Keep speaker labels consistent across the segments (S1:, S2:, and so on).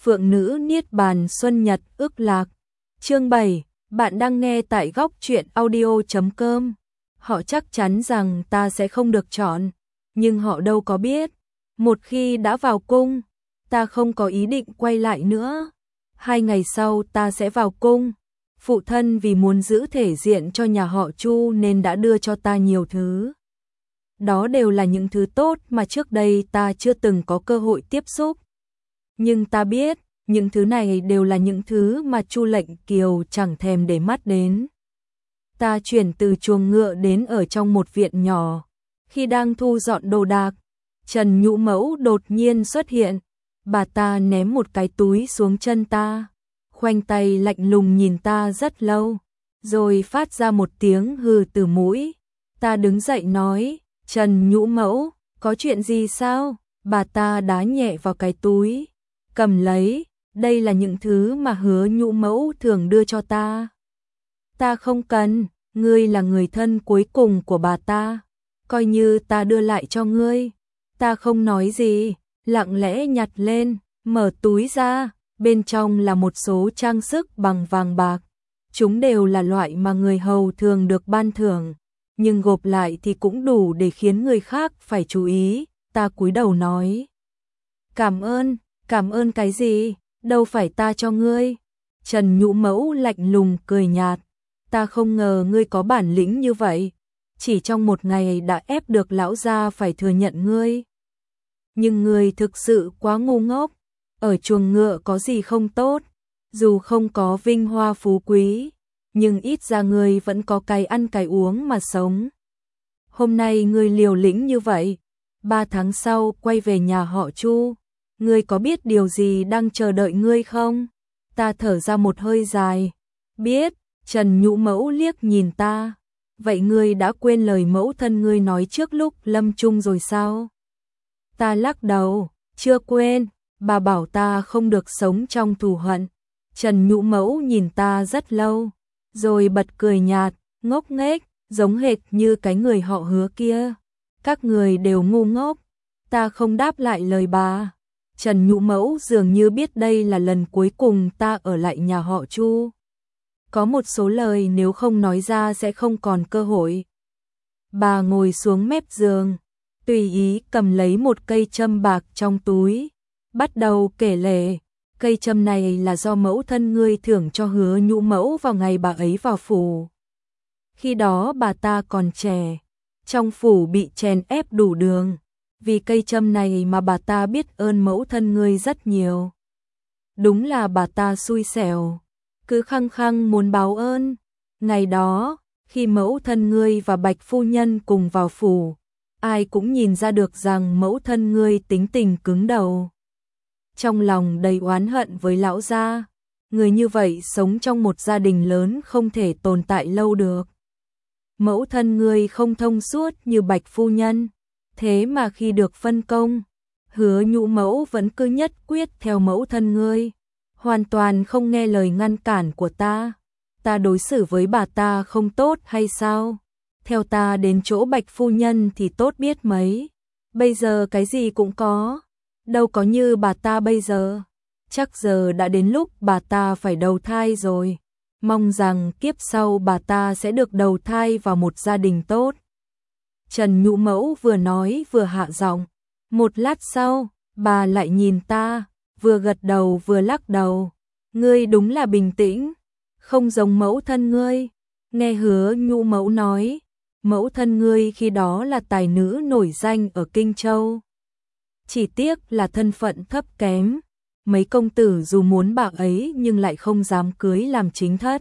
S1: Phượng nữ niết bàn xuân nhật ước lạc. Chương 7, bạn đang nghe tại góc truyện audio.com. Họ chắc chắn rằng ta sẽ không được chọn, nhưng họ đâu có biết, một khi đã vào cung, ta không có ý định quay lại nữa. 2 ngày sau ta sẽ vào cung. Phụ thân vì muốn giữ thể diện cho nhà họ Chu nên đã đưa cho ta nhiều thứ. Đó đều là những thứ tốt mà trước đây ta chưa từng có cơ hội tiếp xúc. Nhưng ta biết, những thứ này đều là những thứ mà Chu Lệnh Kiều chẳng thèm để mắt đến. Ta chuyển từ chuồng ngựa đến ở trong một viện nhỏ. Khi đang thu dọn đồ đạc, Trần Nhũ Mẫu đột nhiên xuất hiện. Bà ta ném một cái túi xuống chân ta, khoanh tay lạnh lùng nhìn ta rất lâu, rồi phát ra một tiếng hừ từ mũi. Ta đứng dậy nói, Trần Nhũ Mẫu, có chuyện gì sao? Bà ta đá nhẹ vào cái túi, cầm lấy, đây là những thứ mà Hứa Nhũ Mẫu thường đưa cho ta. Ta không cần, ngươi là người thân cuối cùng của bà ta, coi như ta đưa lại cho ngươi. Ta không nói gì, lặng lẽ nhặt lên, mở túi ra, bên trong là một số trang sức bằng vàng bạc. Chúng đều là loại mà người hầu thường được ban thưởng, nhưng gộp lại thì cũng đủ để khiến người khác phải chú ý. Ta cúi đầu nói, cảm ơn cái gì, đâu phải ta cho ngươi. Trần Nhũ Mẫu lạnh lùng cười nhạt, ta không ngờ ngươi có bản lĩnh như vậy, chỉ trong một ngày đã ép được lão gia phải thừa nhận ngươi. Nhưng ngươi thực sự quá ngu ngốc, ở chuồng ngựa có gì không tốt, dù không có vinh hoa phú quý, nhưng ít ra ngươi vẫn có cái ăn cái uống mà sống. Hôm nay ngươi liều lĩnh như vậy, 3 tháng sau quay về nhà họ Chu, ngươi có biết điều gì đang chờ đợi ngươi không? Ta thở ra một hơi dài, biết. Trần Nhũ Mẫu liếc nhìn ta, vậy ngươi đã quên lời mẫu thân ngươi nói trước lúc lâm chung rồi sao? Ta lắc đầu, chưa quên, bà bảo ta không được sống trong thù hận. Trần Nhũ Mẫu nhìn ta rất lâu, rồi bật cười nhạt, ngốc nghếch, giống hệt như cái người họ Hứa kia. Các người đều ngu ngốc. Ta không đáp lại lời bà. Trần Nhũ Mẫu dường như biết đây là lần cuối cùng ta ở lại nhà họ Chu. Có một số lời nếu không nói ra sẽ không còn cơ hội. Bà ngồi xuống mép giường, tùy ý cầm lấy một cây châm bạc trong túi, bắt đầu kể lể. Cây châm này là do mẫu thân ngươi thưởng cho Hứa Nhũ Mẫu vào ngày bà ấy vào phủ. Khi đó bà ta còn trẻ, trong phủ bị chèn ép đủ đường, vì cây châm này mà bà ta biết ơn mẫu thân ngươi rất nhiều. Đúng là bà ta xui xẻo, cứ khăng khăng muốn báo ơn. Ngày đó, khi mẫu thân ngươi và Bạch phu nhân cùng vào phủ, ai cũng nhìn ra được rằng mẫu thân ngươi tính tình cứng đầu, trong lòng đầy oán hận với lão gia. Người như vậy sống trong một gia đình lớn không thể tồn tại lâu được. Mẫu thân ngươi không thông suốt như Bạch phu nhân, thế mà khi được phân công, Hứa Nhũ Mẫu vẫn cứ nhất quyết theo mẫu thân ngươi, hoàn toàn không nghe lời ngăn cản của ta. Ta đối xử với bà ta không tốt hay sao? Theo ta đến chỗ Bạch phu nhân thì tốt biết mấy. Bây giờ cái gì cũng có, đâu có như bà ta bây giờ. Chắc giờ đã đến lúc bà ta phải đầu thai rồi. Mong rằng kiếp sau bà ta sẽ được đầu thai vào một gia đình tốt. Trần Nhũ Mẫu vừa nói vừa hạ giọng. Một lát sau, bà lại nhìn ta, vừa gật đầu vừa lắc đầu. Ngươi đúng là bình tĩnh, không giống mẫu thân ngươi. Nghe Hứa Nhũ Mẫu nói, mẫu thân ngươi khi đó là tài nữ nổi danh ở Kinh Châu. Chỉ tiếc là thân phận thấp kém, mấy công tử dù muốn bà ấy nhưng lại không dám cưới làm chính thất.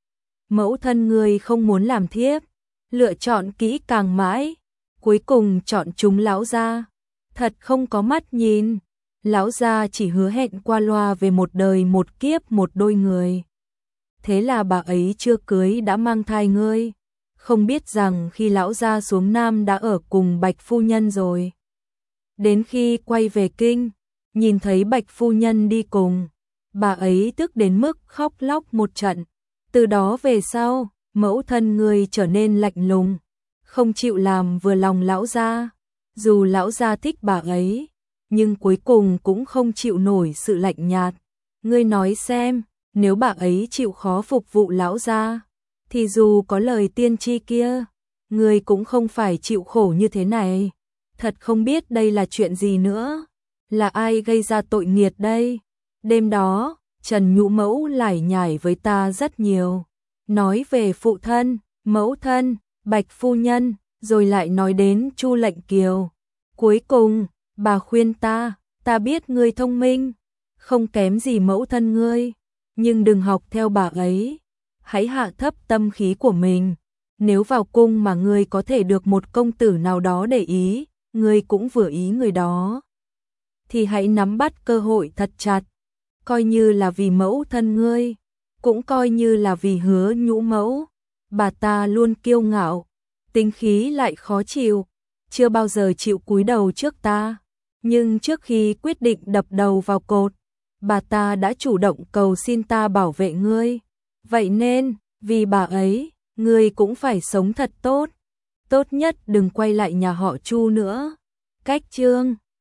S1: Mẫu thân ngươi không muốn làm thiếp, lựa chọn kỹ càng mãi, cuối cùng chọn chúng lão gia. Thật không có mắt nhìn, lão gia chỉ hứa hẹn qua loa về một đời một kiếp một đôi người. Thế là bà ấy chưa cưới đã mang thai ngươi, không biết rằng khi lão gia xuống Nam đã ở cùng Bạch phu nhân rồi. Đến khi quay về Kinh, nhìn thấy Bạch phu nhân đi cùng, bà ấy tức đến mức khóc lóc một trận. Từ đó về sau, mẫu thân ngươi trở nên lạnh lùng, không chịu làm vừa lòng lão gia. Dù lão gia thích bà ấy, nhưng cuối cùng cũng không chịu nổi sự lạnh nhạt, Ngươi nói xem, nếu bà ấy chịu khó phục vụ lão gia, thì dù có lời tiên tri kia, ngươi cũng không phải chịu khổ như thế này. Thật không biết đây là chuyện gì nữa, là ai gây ra tội nghiệt đây. Đêm đó, Trần Nhũ Mẫu lải nhải với ta rất nhiều, nói về phụ thân, mẫu thân, Bạch phu nhân, rồi lại nói đến Chu Lệnh Kiều. Cuối cùng, bà khuyên ta biết ngươi thông minh, không kém gì mẫu thân ngươi, nhưng đừng học theo bà ấy, hãy hạ thấp tâm khí của mình. Nếu vào cung mà ngươi có thể được một công tử nào đó để ý, ngươi cũng vừa ý người đó, thì hãy nắm bắt cơ hội thật chặt, coi như là vì mẫu thân ngươi, cũng coi như là vì Hứa Nhũ Mẫu. Bà ta luôn kiêu ngạo, tính khí lại khó chịu, chưa bao giờ chịu cúi đầu trước ta, nhưng trước khi quyết định đập đầu vào cột, bà ta đã chủ động cầu xin ta bảo vệ ngươi. Vậy nên, vì bà ấy, ngươi cũng phải sống thật tốt. Tốt nhất đừng quay lại nhà họ Chu nữa. Cách chương